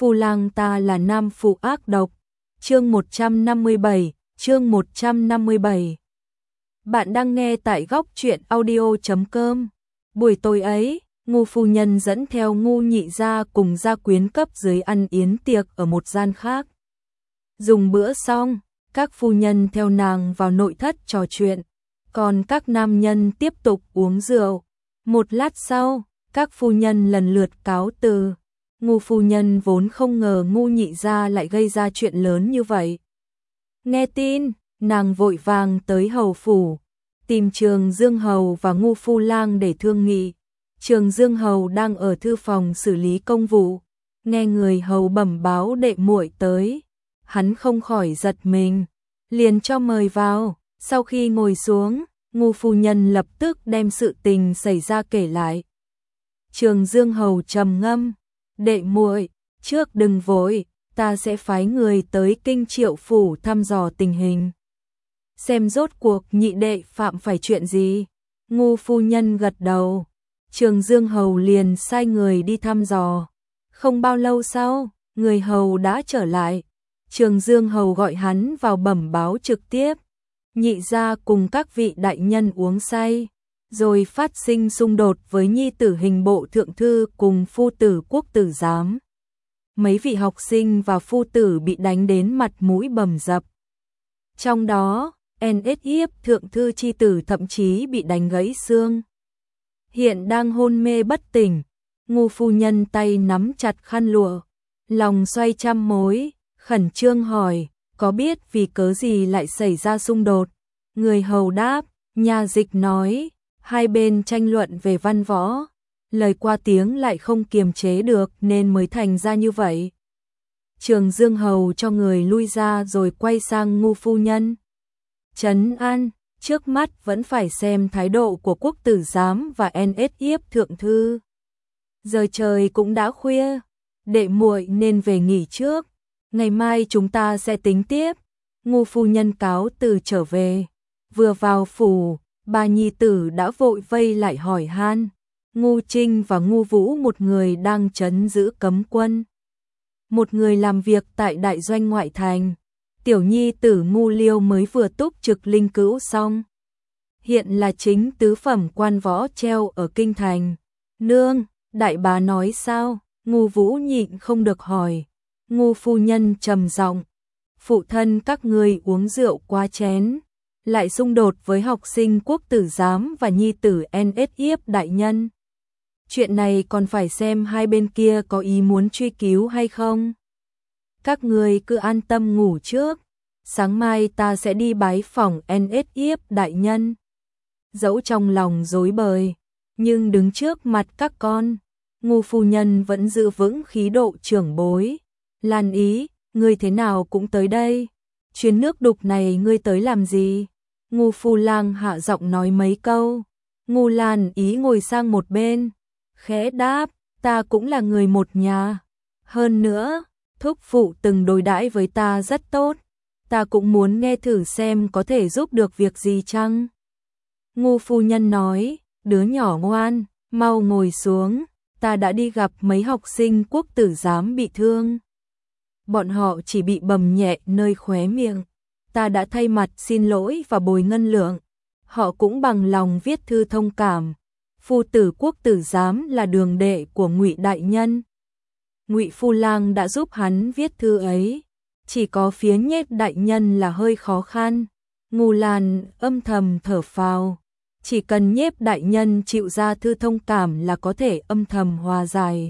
phu lang ta là nam phụ ác độc. Chương 157, chương 157. Bạn đang nghe tại góc truyện audio.com. Buổi tối ấy, Ngô phu nhân dẫn theo Ngô nhị gia cùng gia quyến cấp dưới ăn yến tiệc ở một gian khác. Dùng bữa xong, các phu nhân theo nàng vào nội thất trò chuyện, còn các nam nhân tiếp tục uống rượu. Một lát sau, các phu nhân lần lượt cáo từ. Ngô phu nhân vốn không ngờ Ngô nhị gia lại gây ra chuyện lớn như vậy. Nghe tin, nàng vội vàng tới hầu phủ, tìm Trường Dương hầu và Ngô phu lang để thương nghị. Trường Dương hầu đang ở thư phòng xử lý công vụ, nghe người hầu bẩm báo đệ muội tới, hắn không khỏi giật mình, liền cho mời vào. Sau khi ngồi xuống, Ngô phu nhân lập tức đem sự tình xảy ra kể lại. Trường Dương hầu trầm ngâm, đệ muội, trước đừng vội, ta sẽ phái người tới Kinh Triệu phủ thăm dò tình hình, xem rốt cuộc nhị đệ phạm phải chuyện gì. Ngô phu nhân gật đầu. Trường Dương hầu liền sai người đi thăm dò. Không bao lâu sau, người hầu đã trở lại. Trường Dương hầu gọi hắn vào bẩm báo trực tiếp. Nhị gia cùng các vị đại nhân uống say, rồi phát sinh xung đột với nhi tử hình bộ thượng thư cùng phu tử quốc tử giám. Mấy vị học sinh và phu tử bị đánh đến mặt mũi bầm dập. Trong đó, NSF thượng thư chi tử thậm chí bị đánh gãy xương, hiện đang hôn mê bất tỉnh. Ngô phu nhân tay nắm chặt khăn lụa, lòng xoay trăm mối, khẩn trương hỏi, có biết vì cớ gì lại xảy ra xung đột? Người hầu đáp, nhà dịch nói, hai bên tranh luận về văn võ, lời qua tiếng lại không kiềm chế được nên mới thành ra như vậy. Trường Dương hầu cho người lui ra rồi quay sang Ngô phu nhân. Trấn an, trước mắt vẫn phải xem thái độ của quốc tử giám và NSF thượng thư. Giờ trời cũng đã khuya, đệ muội nên về nghỉ trước, ngày mai chúng ta sẽ tính tiếp. Ngô phu nhân cáo từ trở về, vừa vào phủ, bà nhi tử đã vội vây lại hỏi han. Ngô Trinh và Ngô Vũ, một người đang trấn giữ cấm quân, một người làm việc tại đại doanh ngoại thành. Tiểu nhi tử Ngô Liêu mới vừa túc trực linh cữu xong, hiện là chính tứ phẩm quan võ treo ở kinh thành. Nương, đại bá nói sao? Ngô Vũ nhịn không được hỏi. Ngô phu nhân trầm giọng, phụ thân các ngươi uống rượu quá chén, lại xung đột với học sinh quốc tử giám và nhi tử NSF đại nhân. Chuyện này còn phải xem hai bên kia có ý muốn truy cứu hay không. Các ngươi cứ an tâm ngủ trước, sáng mai ta sẽ đi bái phỏng NSF đại nhân. Dẫu trong lòng rối bời, nhưng đứng trước mặt các con, Ngô phu nhân vẫn giữ vững khí độ trưởng bối. Lan Ý, ngươi thế nào cũng tới đây, chuyến nước đục này ngươi tới làm gì? Ngô phu lang hạ giọng nói mấy câu. Ngô Lan Ý ngồi sang một bên, khẽ đáp, ta cũng là người một nhà. Hơn nữa, thúc phụ từng đối đãi với ta rất tốt, ta cũng muốn nghe thử xem có thể giúp được việc gì chăng? Ngô phu nhân nói, đứa nhỏ ngoan, mau ngồi xuống, ta đã đi gặp mấy học sinh quốc tử giám bị thương. Bọn họ chỉ bị bầm nhẹ nơi khóe miệng, ta đã thay mặt xin lỗi và bồi ngân lượng, họ cũng bằng lòng viết thư thông cảm. Phu tử quốc tử giám là đường đệ của Ngụy đại nhân, Ngụy phu lang đã giúp hắn viết thư ấy, chỉ có phía Nhiếp đại nhân là hơi khó khăn. Ngô Lan âm thầm thở phào, chỉ cần Nhiếp đại nhân chịu ra thư thông cảm là có thể âm thầm hòa giải.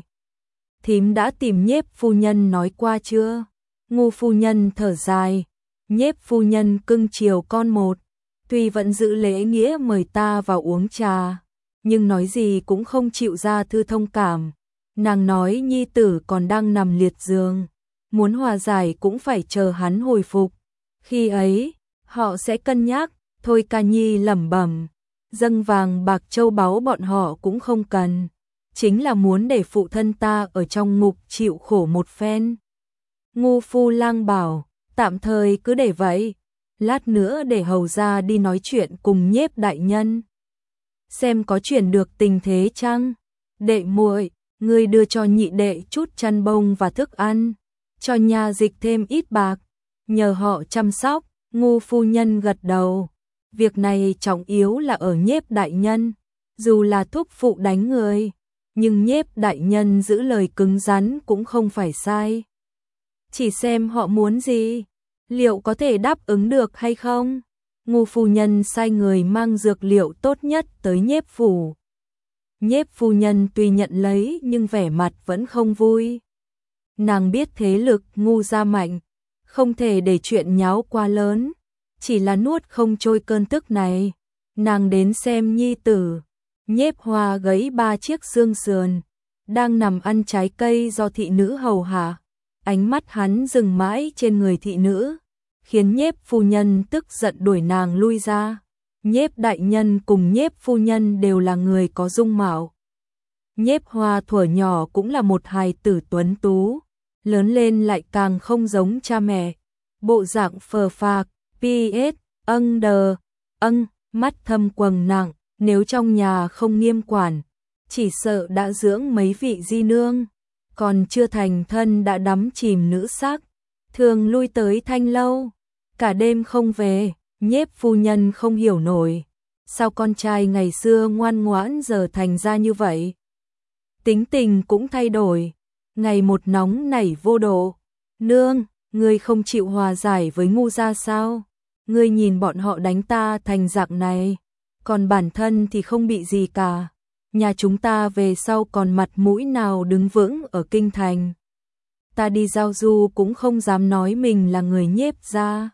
Thím đã tìm Nhiếp phu nhân nói qua chưa? Ngô phu nhân thở dài, Nhiếp phu nhân cưng chiều con một, tuy vẫn giữ lễ nghĩa mời ta vào uống trà, nhưng nói gì cũng không chịu ra thư thông cảm. Nàng nói nhi tử còn đang nằm liệt giường, muốn hòa giải cũng phải chờ hắn hồi phục. Khi ấy, họ sẽ cân nhắc. Thôi ca nhi lẩm bẩm, dâng vàng bạc châu báu bọn họ cũng không cần, chính là muốn để phụ thân ta ở trong ngục chịu khổ một phen. Ngô phu lang bảo, tạm thời cứ để vậy, lát nữa để hầu gia đi nói chuyện cùng Nhiếp đại nhân, xem có chuyển được tình thế chăng. Đệ muội, ngươi đưa cho nhị đệ chút chăn bông và thức ăn, cho nhà dịch thêm ít bạc, nhờ họ chăm sóc. Ngô phu nhân gật đầu, việc này trọng yếu là ở Nhiếp đại nhân, dù là thúc phụ đánh người, nhưng Nhiếp đại nhân giữ lời cứng rắn cũng không phải sai. Chỉ xem họ muốn gì, liệu có thể đáp ứng được hay không. Ngô phu nhân sai người mang dược liệu tốt nhất tới Nhiếp phủ. Nhiếp phu nhân tuy nhận lấy nhưng vẻ mặt vẫn không vui. Nàng biết thế lực Ngô gia mạnh, không thể để chuyện nháo quá lớn, chỉ là nuốt không trôi cơn tức này. Nàng đến xem nhi tử, Nhiếp Hoa gấy 3 chiếc xương sườn, đang nằm ăn trái cây do thị nữ hầu hạ. Ánh mắt hắn dừng mãi trên người thị nữ, khiến Nhiếp phu nhân tức giận đuổi nàng lui ra. Nhiếp đại nhân cùng Nhiếp phu nhân đều là người có dung mạo. Nhiếp Hoa thuở nhỏ cũng là một hài tử tuấn tú, lớn lên lại càng không giống cha mẹ, bộ dạng phờ phạc, ps, mắt thâm quầng nặng, nếu trong nhà không nghiêm quản, chỉ sợ đã dưỡng mấy vị di nương, còn chưa thành thân đã đắm chìm nữ sắc, thường lui tới thanh lâu, cả đêm không về. Nhiếp phu nhân không hiểu nổi, sao con trai ngày xưa ngoan ngoãn giờ thành ra như vậy. Tính tình cũng thay đổi, ngày một nóng nảy vô độ. Nương, ngươi không chịu hòa giải với Ngu gia sao? Ngươi nhìn bọn họ đánh ta thành dạng này, còn bản thân thì không bị gì cả. Nhà chúng ta về sau còn mặt mũi nào đứng vững ở kinh thành. Ta đi giao du cũng không dám nói mình là người Nhiếp gia.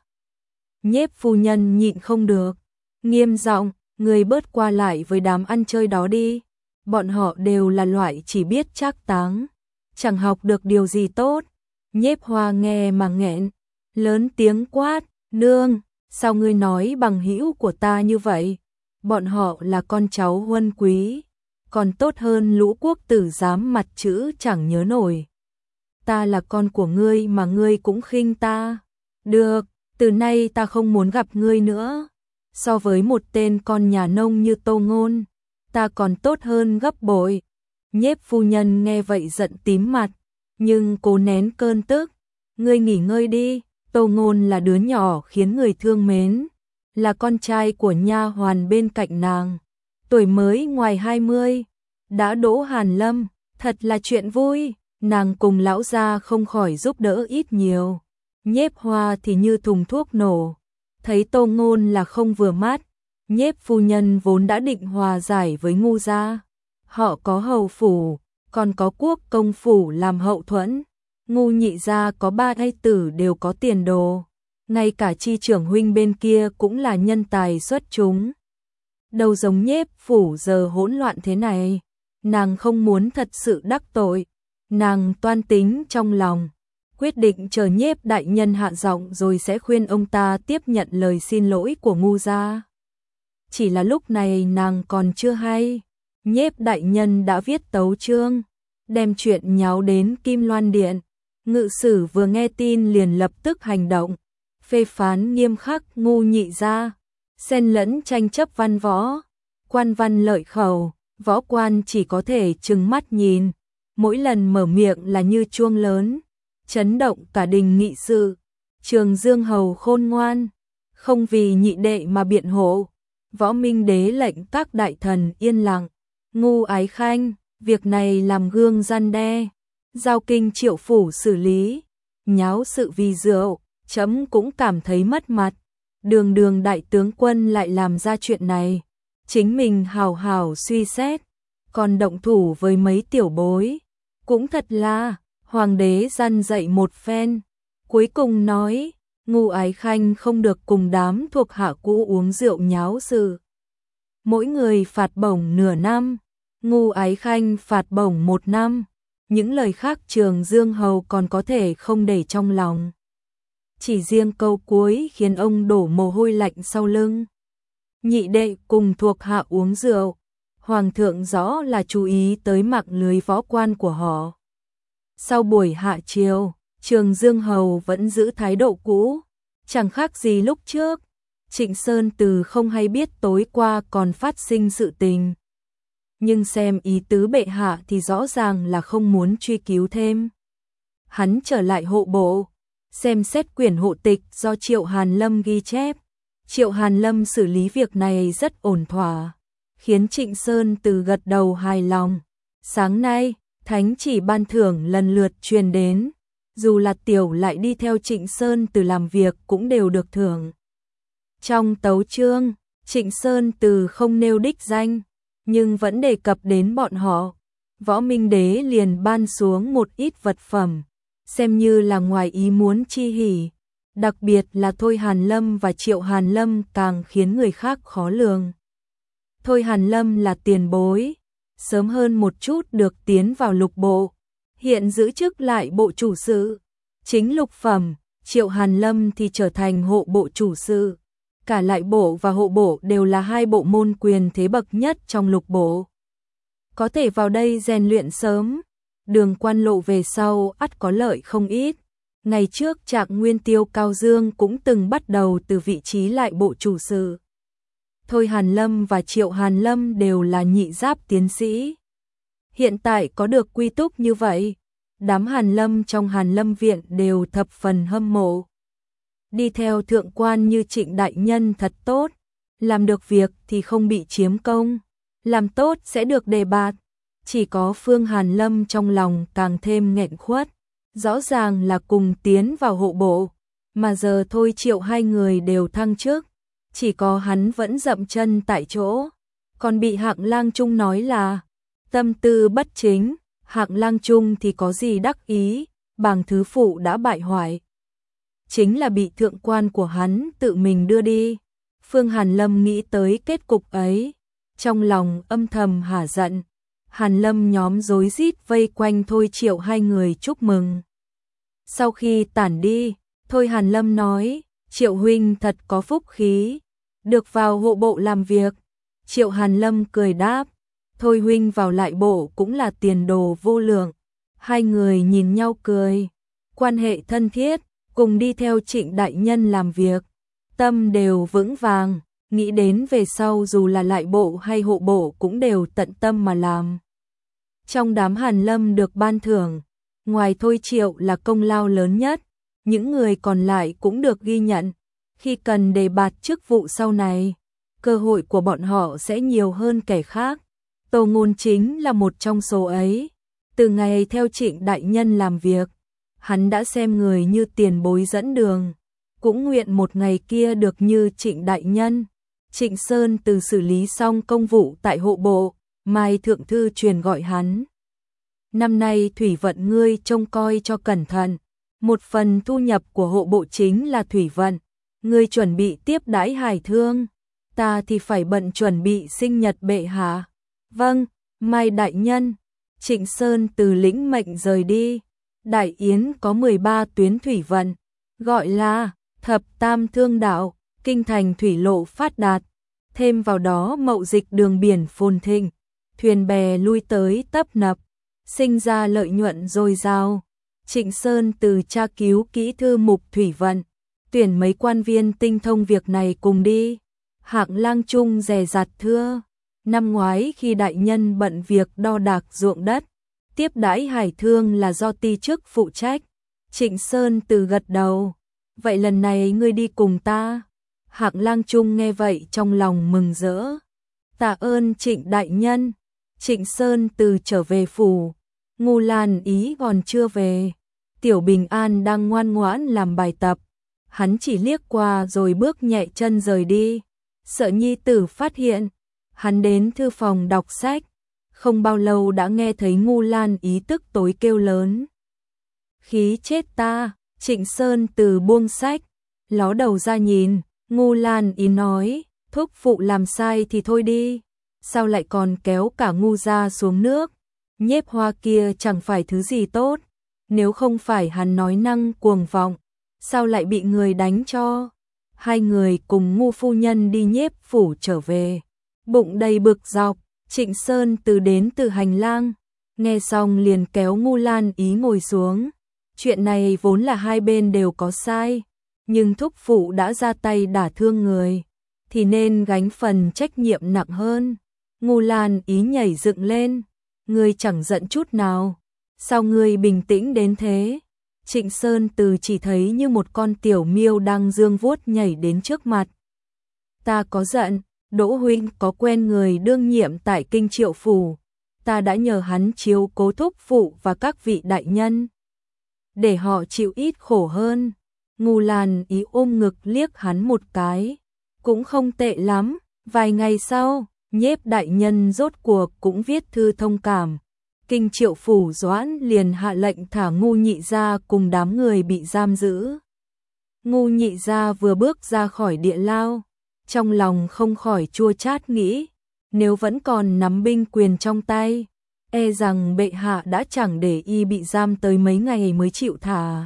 Nhiếp phu nhân nhịn không được, nghiêm giọng, người bớt qua lại với đám ăn chơi đó đi. Bọn họ đều là loại chỉ biết trác táng, chẳng học được điều gì tốt. Nhiếp Hoa nghe mà nghẹn, lớn tiếng quát, nương, sao ngươi nói bằng hữu của ta như vậy? Bọn họ là con cháu huân quý, còn tốt hơn lũ quốc tử giám mặt chữ chẳng nhớ nổi. Ta là con của ngươi mà ngươi cũng khinh ta. Được, từ nay ta không muốn gặp ngươi nữa. So với một tên con nhà nông như Tô Ngôn, ta còn tốt hơn gấp bội. Nhiếp phu nhân nghe vậy giận tím mặt, nhưng cố nén cơn tức. Ngươi nghỉ ngơi đi, Tô Ngôn là đứa nhỏ khiến người thương mến, là con trai của nha hoàn bên cạnh nàng, tuổi mới ngoài 20, đã đỗ Hàn Lâm, thật là chuyện vui. Nàng cùng lão gia không khỏi giúp đỡ ít nhiều. Nhiếp Hoa thì như thùng thuốc nổ, thấy Tô Ngôn là không vừa mắt. Nhiếp phu nhân vốn đã định hòa giải với Ngu gia, họ có hầu phủ, còn có quốc công phủ làm hậu thuẫn. Ngu nhị gia có 3 thê tử đều có tiền đồ, ngay cả chi trưởng huynh bên kia cũng là nhân tài xuất chúng. Đâu giống Nhiếp phủ giờ hỗn loạn thế này, nàng không muốn thật sự đắc tội. Nàng toan tính trong lòng, quyết định chờ Nhiếp đại nhân hạ giọng rồi sẽ khuyên ông ta tiếp nhận lời xin lỗi của Ngu gia. Chỉ là lúc này nàng còn chưa hay, Nhiếp đại nhân đã viết tấu chương, đem chuyện nháo đến Kim Loan Điện. Ngự sử vừa nghe tin liền lập tức hành động, phê phán nghiêm khắc Ngu nhị gia, xen lẫn tranh chấp văn võ, quan văn lợi khẩu, võ quan chỉ có thể trừng mắt nhìn. Mỗi lần mở miệng là như chuông lớn, chấn động cả đình nghị sự. Trường Dương hầu khôn ngoan, không vì nhị đệ mà biện hộ. Võ Minh đế lệnh các đại thần yên lặng. Ngu Ái Khanh, việc này làm gương răn đe, giao kinh Triệu phủ xử lý. Nháo sự vì rượu, chấm cũng cảm thấy mất mặt. Đường đường đại tướng quân lại làm ra chuyện này, chính mình hào hào suy xét, còn động thủ với mấy tiểu bối. Cũng thật là, hoàng đế răn dạy một phen, cuối cùng nói, Ngu Ái Khanh không được cùng đám thuộc hạ cũ uống rượu nháo sự. Mỗi người phạt bổng nửa năm, Ngu Ái Khanh phạt bổng 1 năm, những lời khác Trường Dương hầu còn có thể không để trong lòng. Chỉ riêng câu cuối khiến ông đổ mồ hôi lạnh sau lưng. Nhị đệ cùng thuộc hạ uống rượu, Hoàng thượng rõ là chú ý tới mạng lưới võ quan của họ. Sau buổi hạ chiều, Trường Dương hầu vẫn giữ thái độ cũ, chẳng khác gì lúc trước. Trịnh Sơn Từ không hay biết tối qua còn phát sinh sự tình. nhưng xem ý tứ bệ hạ thì rõ ràng là không muốn truy cứu thêm. Hắn trở lại hộ bộ, xem xét quyển hộ tịch do Triệu Hàn Lâm ghi chép. Triệu Hàn Lâm xử lý việc này rất ổn thỏa, khiến Trịnh Sơn Từ gật đầu hài lòng. Sáng nay, thánh chỉ ban thưởng lần lượt truyền đến, dù là tiểu lại đi theo Trịnh Sơn Từ làm việc cũng đều được thưởng. Trong tấu chương, Trịnh Sơn Từ không nêu đích danh, nhưng vẫn đề cập đến bọn họ. Võ Minh Đế liền ban xuống một ít vật phẩm, xem như là ngoài ý muốn chi hỉ. Đặc biệt là Thôi Hàn Lâm và Triệu Hàn Lâm càng khiến người khác khó lường. Thôi Hàn Lâm là tiền bối, sớm hơn một chút được tiến vào lục bộ, hiện giữ chức lại bộ chủ sự, chính lục phẩm. Triệu Hàn Lâm thì trở thành hộ bộ chủ sự. Cả lại bộ và hộ bộ đều là hai bộ môn quyền thế bậc nhất trong lục bộ. Có thể vào đây rèn luyện sớm, đường quan lộ về sau ắt có lợi không ít. Ngày trước Trạc Nguyên Tiêu Cao Dương cũng từng bắt đầu từ vị trí lại bộ chủ sự. Thôi Hàn Lâm và Triệu Hàn Lâm đều là nhị giáp tiến sĩ. Hiện tại có được quy túc như vậy, đám Hàn Lâm trong Hàn Lâm viện đều thập phần hâm mộ. Đi theo thượng quan như Trịnh đại nhân thật tốt, làm được việc thì không bị chiếm công, làm tốt sẽ được đề bạt. Chỉ có Phương Hàn Lâm trong lòng càng thêm nghẹn khuất, rõ ràng là cùng tiến vào hộ bộ, mà giờ Thôi Triệu hai người đều thăng chức, chỉ có hắn vẫn dậm chân tại chỗ, còn bị Hạng Lang Trung nói là tâm tư bất chính. Hạng Lang Trung thì có gì đắc ý, bàng thứ phụ đã bại hoại, chính là bị thượng quan của hắn tự mình đưa đi. Phương Hàn Lâm nghĩ tới kết cục ấy, trong lòng âm thầm hả giận. Hàn Lâm nhóm rối rít vây quanh Thôi Triệu hai người chúc mừng. Sau khi tản đi, Thôi Hàn Lâm nói, Triệu huynh thật có phúc khí, được vào hộ bộ làm việc. Triệu Hàn Lâm cười đáp, Thôi huynh vào lại bộ cũng là tiền đồ vô lượng. Hai người nhìn nhau cười, quan hệ thân thiết, cùng đi theo Trịnh đại nhân làm việc, tâm đều vững vàng, nghĩ đến về sau dù là lại bộ hay hộ bộ cũng đều tận tâm mà làm. Trong đám Hàn Lâm được ban thưởng, ngoài Thôi Triệu là công lao lớn nhất, những người còn lại cũng được ghi nhận. Khi cần đề bạt chức vụ sau này, cơ hội của bọn họ sẽ nhiều hơn kẻ khác. Tô Ngôn chính là một trong số ấy. Từ ngày theo Trịnh đại nhân làm việc, hắn đã xem người như tiền bối dẫn đường, cũng nguyện một ngày kia được như Trịnh đại nhân. Trịnh Sơn Từ xử lý xong công vụ tại hộ bộ, Mai thượng thư truyền gọi hắn. Năm nay thủy vận ngươi trông coi cho cẩn thận, một phần thu nhập của hộ bộ chính là thủy vận, ngươi chuẩn bị tiếp đãi Hải Thương, ta thì phải bận chuẩn bị sinh nhật bệ hạ. Vâng, Mai đại nhân. Trịnh Sơn Từ lĩnh mệnh rời đi. Đại Yến có 13 tuyến thủy vận, gọi là Thập Tam Thương Đạo, kinh thành thủy lộ phát đạt, thêm vào đó mậu dịch đường biển phồn thịnh, thuyền bè lui tới tấp nập, sinh ra lợi nhuận dồi dào. Trịnh Sơn Từ tra cứu kỹ thư mục thủy vận, tuyển mấy quan viên tinh thông việc này cùng đi. Hạng Lang Trung dè dặt thưa, năm ngoái khi đại nhân bận việc đo đạc ruộng đất, tiếp đãi Hải Thương là do ty chức phụ trách. Trịnh Sơn Từ gật đầu, vậy lần này ngươi đi cùng ta. Hạng Lang Trung nghe vậy trong lòng mừng rỡ, tạ ơn Trịnh đại nhân. Trịnh Sơn Từ trở về phủ, Ngu Lan Ý còn chưa về, Tiểu Bình An đang ngoan ngoãn làm bài tập, hắn chỉ liếc qua rồi bước nhẹ chân rời đi, sợ nhi tử phát hiện. Hắn đến thư phòng đọc sách, không bao lâu đã nghe thấy Ngu Lan Ý tức tối kêu lớn. Khí chết ta. Trịnh Sơn Từ buông sách, ló đầu ra nhìn, Ngu Lan Ý nói, thúc phụ làm sai thì thôi đi, sao lại còn kéo cả Ngu gia xuống nước, Nhiếp Hoa kia chẳng phải thứ gì tốt, nếu không phải hắn nói năng cuồng vọng, sao lại bị người đánh cho. Hai người cùng Ngu phu nhân đi Nhiếp phủ trở về, bụng đầy bực dọc. Trịnh Sơn Từ đến từ hành lang, nghe xong liền kéo Ngu Lan Ý ngồi xuống. Chuyện này vốn là hai bên đều có sai, nhưng thúc phụ đã ra tay đả thương người, thì nên gánh phần trách nhiệm nặng hơn. Ngô Lan Ý nhảy dựng lên, ngươi chẳng giận chút nào, sao ngươi bình tĩnh đến thế? Trịnh Sơn Từ chỉ thấy như một con tiểu miêu đang dương vuốt nhảy đến trước mặt. Ta có giận, Đỗ huynh có quen người đương nhiệm tại Kinh Triệu phủ, ta đã nhờ hắn chiếu cố thúc phụ và các vị đại nhân, để họ chịu ít khổ hơn. Ngô Lan Ý ôm ngực liếc hắn một cái, cũng không tệ lắm. Vài ngày sau, Nhiếp đại nhân rốt cuộc cũng viết thư thông cảm. Kinh Triệu phủ Doãn liền hạ lệnh thả Ngô Nhị gia cùng đám người bị giam giữ. Ngô Nhị gia vừa bước ra khỏi địa lao, trong lòng không khỏi chua chát nghĩ, nếu vẫn còn nắm binh quyền trong tay, e rằng bệ hạ đã chẳng để y bị giam tới mấy ngày mới chịu thả.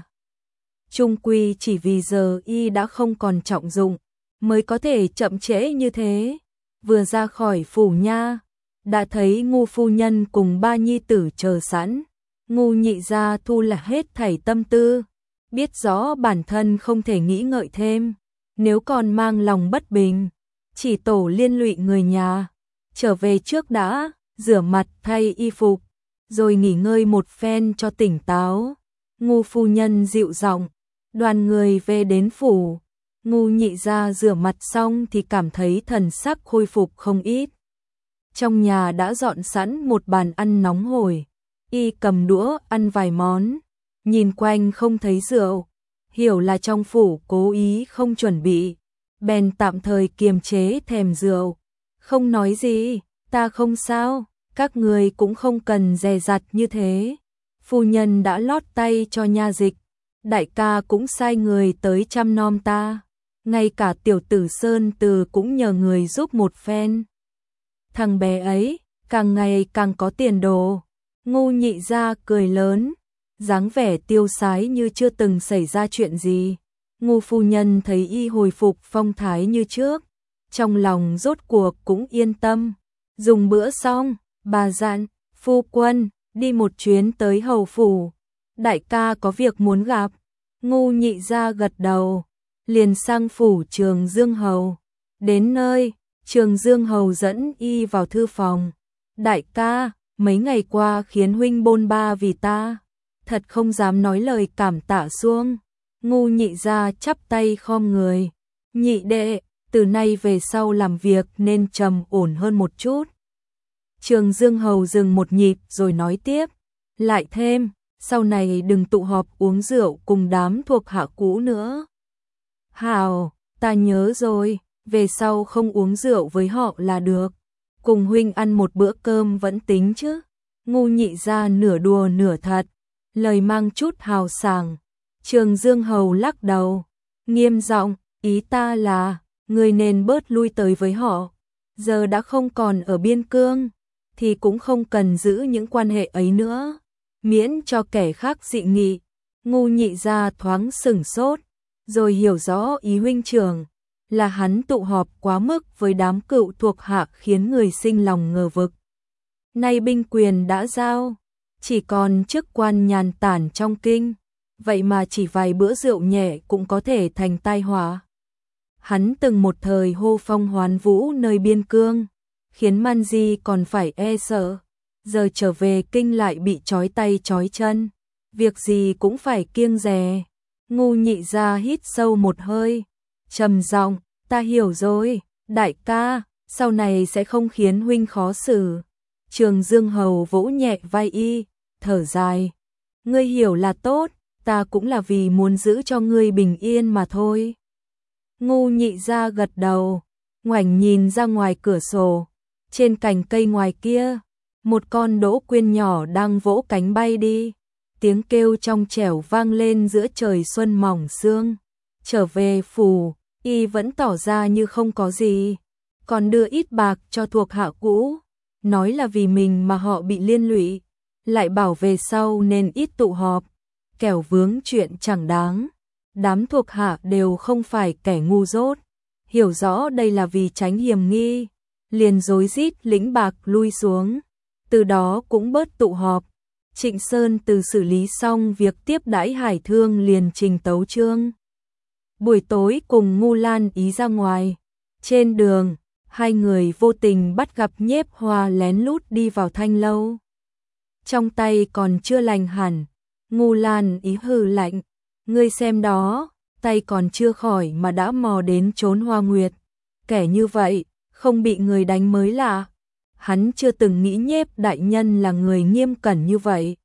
Chung quy chỉ vì giờ y đã không còn trọng dụng, mới có thể chậm trễ như thế. Vừa ra khỏi phủ nha, đã thấy Ngô phu nhân cùng ba nhi tử chờ sẵn. Ngô Nhị gia thu là hết thảy tâm tư, biết rõ bản thân không thể nghĩ ngợi thêm, nếu còn mang lòng bất bình, chỉ tổ liên lụy người nhà. Trở về trước đã, rửa mặt thay y phục, rồi nghỉ ngơi một phen cho tỉnh táo. Ngô phu nhân dịu giọng, đoàn người về đến phủ. Ngô Nhị gia rửa mặt xong thì cảm thấy thần sắc khôi phục không ít. Trong nhà đã dọn sẵn một bàn ăn nóng hổi, y cầm đũa ăn vài món, nhìn quanh không thấy rượu, hiểu là trong phủ cố ý không chuẩn bị, bèn tạm thời kiềm chế thèm rượu, không nói gì. Ta không sao, các người cũng không cần dè dặt như thế. Phu nhân đã lót tay cho nha dịch, đại ca cũng sai người tới chăm nom ta, ngay cả tiểu tử Sơn Từ cũng nhờ người giúp một phen. Thằng bé ấy càng ngày càng có tiền đồ. Ngô Nhị gia cười lớn, dáng vẻ tiêu sái như chưa từng xảy ra chuyện gì. Ngô phu nhân thấy y hồi phục phong thái như trước, trong lòng rốt cuộc cũng yên tâm. Dùng bữa xong, bà dặn, phu quân, đi một chuyến tới hầu phủ. Đại ca có việc muốn gặp. Ngô Nhị gia gật đầu, liền sang phủ Trường Dương hầu. Đến nơi, Trường Dương hầu dẫn y vào thư phòng. Đại ca, mấy ngày qua khiến huynh bôn ba vì ta, thật không dám nói lời cảm tạ xuông. Ngô Nhị gia chắp tay khom người. Nhị đệ, từ nay về sau làm việc nên trầm ổn hơn một chút. Trường Dương hầu dừng một nhịp rồi nói tiếp, lại thêm, sau này đừng tụ họp uống rượu cùng đám thuộc hạ cũ nữa. Hào, ta nhớ rồi, về sau không uống rượu với họ là được. Cùng huynh ăn một bữa cơm vẫn tính chứ. Ngô Nhị gia nửa đùa nửa thật, lời mang chút hào sảng. Trường Dương hầu lắc đầu, nghiêm giọng, ý ta là, người nên bớt lui tới với họ. Giờ đã không còn ở biên cương, thì cũng không cần giữ những quan hệ ấy nữa, miễn cho kẻ khác dị nghị. Ngô Nhị gia thoáng sửng sốt, rồi hiểu rõ ý huynh trưởng, là hắn tụ họp quá mức với đám cựu thuộc hạ khiến người sinh lòng ngờ vực. Nay binh quyền đã giao, chỉ còn chức quan nhàn tản trong kinh, vậy mà chỉ vài bữa rượu nhẹ cũng có thể thành tai họa. Hắn từng một thời hô phong hoán vũ nơi biên cương, khiến Man Di còn phải e sợ, giờ trở về kinh lại bị trói tay trói chân, việc gì cũng phải kiêng dè. Ngô Nhị gia hít sâu một hơi, trầm giọng, ta hiểu rồi, đại ca, sau này sẽ không khiến huynh khó xử. Trường Dương hầu vỗ nhẹ vai y, thở dài, ngươi hiểu là tốt, ta cũng là vì muốn giữ cho ngươi bình yên mà thôi. Ngô Nhị gia gật đầu, ngoảnh nhìn ra ngoài cửa sổ, trên cành cây ngoài kia, một con đỗ quyên nhỏ đang vỗ cánh bay đi, tiếng kêu trong trẻo vang lên giữa trời xuân mỏng sương. Trở về phủ, y vẫn tỏ ra như không có gì, còn đưa ít bạc cho thuộc hạ cũ, nói là vì mình mà họ bị liên lụy, lại bảo về sau nên ít tụ họp, kẻo vướng chuyện chẳng đáng. Đám thuộc hạ đều không phải kẻ ngu dốt, hiểu rõ đây là vì tránh hiểm nghi, liền rối rít lĩnh bạc lui xuống, từ đó cũng bớt tụ họp. Trịnh Sơn Từ xử lý xong việc tiếp đãi Hải Thương liền trình tấu chương. Buổi tối cùng Ngô Lan Ý ra ngoài, trên đường, hai người vô tình bắt gặp Nhiếp Hoa lén lút đi vào thanh lâu. Trong tay còn chưa lành hẳn, Ngô Lan Ý hừ lạnh, ngươi xem đó, tay còn chưa khỏi mà đã mò đến trốn Hoa Nguyệt, kẻ như vậy, không bị người đánh mới lạ. Hắn chưa từng nghĩ Nhiếp đại nhân là người nghiêm cẩn như vậy,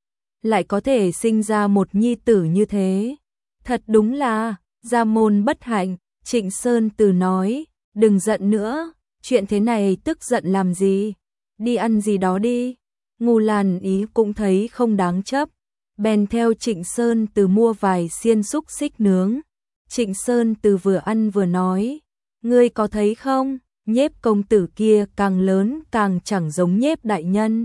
lại có thể sinh ra một nhi tử như thế. Thật đúng là gia môn bất hạnh. Trịnh Sơn Từ nói, đừng giận nữa, chuyện thế này tức giận làm gì, đi ăn gì đó đi. Ngô Lan Ý cũng thấy không đáng chấp, bèn theo Trịnh Sơn Từ mua vài xiên xúc xích nướng. Trịnh Sơn Từ vừa ăn vừa nói, ngươi có thấy không, Nhiếp công tử kia càng lớn càng chẳng giống Nhiếp đại nhân.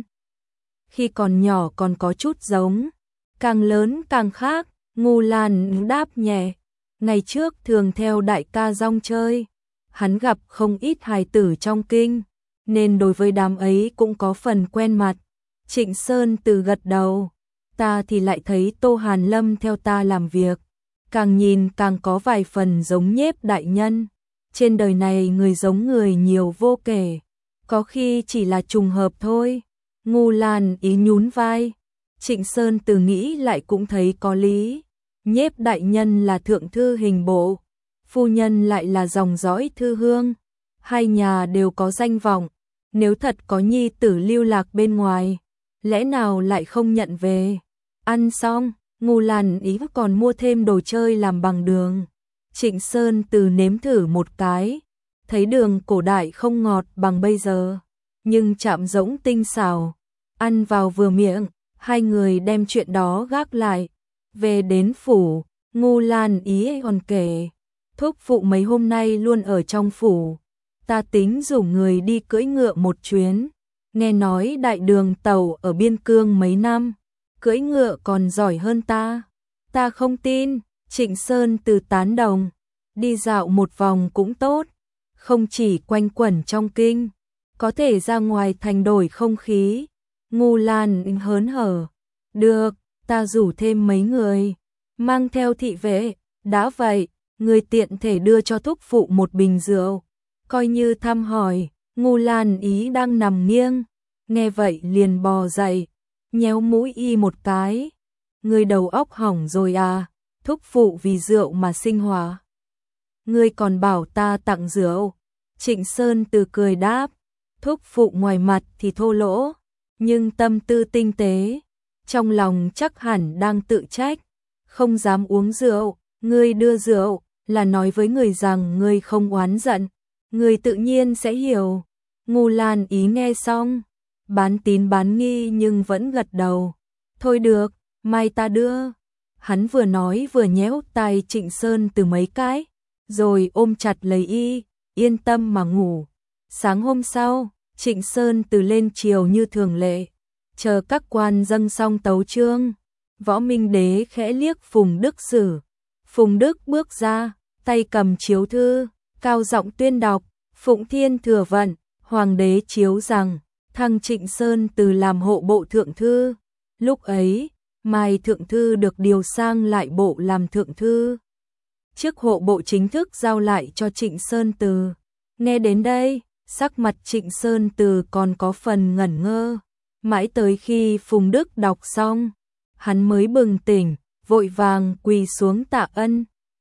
Khi còn nhỏ còn có chút giống, càng lớn càng khác. Ngô Lan đáp nhẹ, ngày trước thường theo đại ca rong chơi, hắn gặp không ít hài tử trong kinh, nên đối với đám ấy cũng có phần quen mặt. Trịnh Sơn Từ gật đầu, ta thì lại thấy Tô Hàn Lâm theo ta làm việc, càng nhìn càng có vài phần giống Nhiếp đại nhân. Trên đời này người giống người nhiều vô kể, có khi chỉ là trùng hợp thôi. Ngô Lan Ý nhún vai, Trịnh Sơn Từ nghĩ lại cũng thấy có lý. Nhiếp đại nhân là thượng thư hình bộ, phu nhân lại là dòng dõi thư hương, hai nhà đều có danh vọng, nếu thật có nhi tử lưu lạc bên ngoài, lẽ nào lại không nhận về. Ăn xong, Ngô Lan Ý còn mua thêm đồ chơi làm bằng đường. Trịnh Sơn Từ nếm thử một cái, thấy đường cổ đại không ngọt bằng bây giờ, nhưng chạm rỗng tinh xảo, ăn vào vừa miệng. Hai người đem chuyện đó gác lại. Về đến phủ, Ngô Lan Ý còn kể, thúc phụ mấy hôm nay luôn ở trong phủ, ta tính rủ người đi cưỡi ngựa một chuyến, nghe nói đại đường tàu ở biên cương mấy năm, cưỡi ngựa còn giỏi hơn ta. Ta không tin. Trịnh Sơn Từ tán đồng, đi dạo một vòng cũng tốt, không chỉ quanh quẩn trong kinh, có thể ra ngoài thành đổi không khí. Ngô Lan hớn hở, được, ta rủ thêm mấy người, mang theo thị vệ, đã vậy, người tiện thể đưa cho thúc phụ một bình rượu, coi như thăm hỏi. Ngô Lan Ý đang nằm nghiêng, nghe vậy liền bò dậy, nhéo mũi y một cái, người đầu óc hỏng rồi à, thúc phụ vì rượu mà sinh hỏa. Ngươi còn bảo ta tặng rượu. Trịnh Sơn Từ cười đáp, thúc phụ ngoài mặt thì thô lỗ, nhưng tâm tư tinh tế, trong lòng chắc hẳn đang tự trách, không dám uống rượu. Ngươi đưa rượu là nói với người rằng ngươi không oán giận, người tự nhiên sẽ hiểu. Ngô Lan Ý nghe xong, bán tín bán nghi nhưng vẫn gật đầu. Thôi được, mai ta đưa. Hắn vừa nói vừa nhéo tay Trịnh Sơn Từ mấy cái, rồi ôm chặt lấy y, yên tâm mà ngủ. Sáng hôm sau, Trịnh Sơn Từ lên triều như thường lệ, chờ các quan dâng xong tấu chương, Võ Minh Đế khẽ liếc Phùng Đức Sử. Phùng Đức bước ra, tay cầm chiếu thư, cao giọng tuyên đọc, Phụng Thiên thừa vận, Hoàng đế chiếu rằng, thăng Trịnh Sơn Từ làm hộ bộ thượng thư. Lúc ấy, Mai thượng thư được điều sang lại bộ làm thượng thư. Chức hộ bộ chính thức giao lại cho Trịnh Sơn Từ. Nghe đến đây, sắc mặt Trịnh Sơn Từ còn có phần ngẩn ngơ, mãi tới khi Phùng Đức đọc xong, hắn mới bừng tỉnh, vội vàng quỳ xuống tạ ân.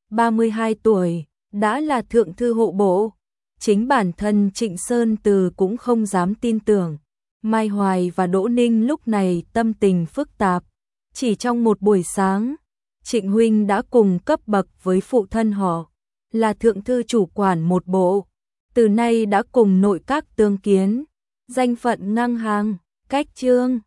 32 tuổi, đã là thượng thư hộ bộ. Chính bản thân Trịnh Sơn Từ cũng không dám tin tưởng. Mai Hoài và Đỗ Ninh lúc này tâm tình phức tạp. Chỉ trong một buổi sáng, Trịnh huynh đã cùng cấp bậc với phụ thân họ, là thượng thư chủ quản một bộ, từ nay đã cùng nội các tương kiến, danh phận ngang hàng, cách chương.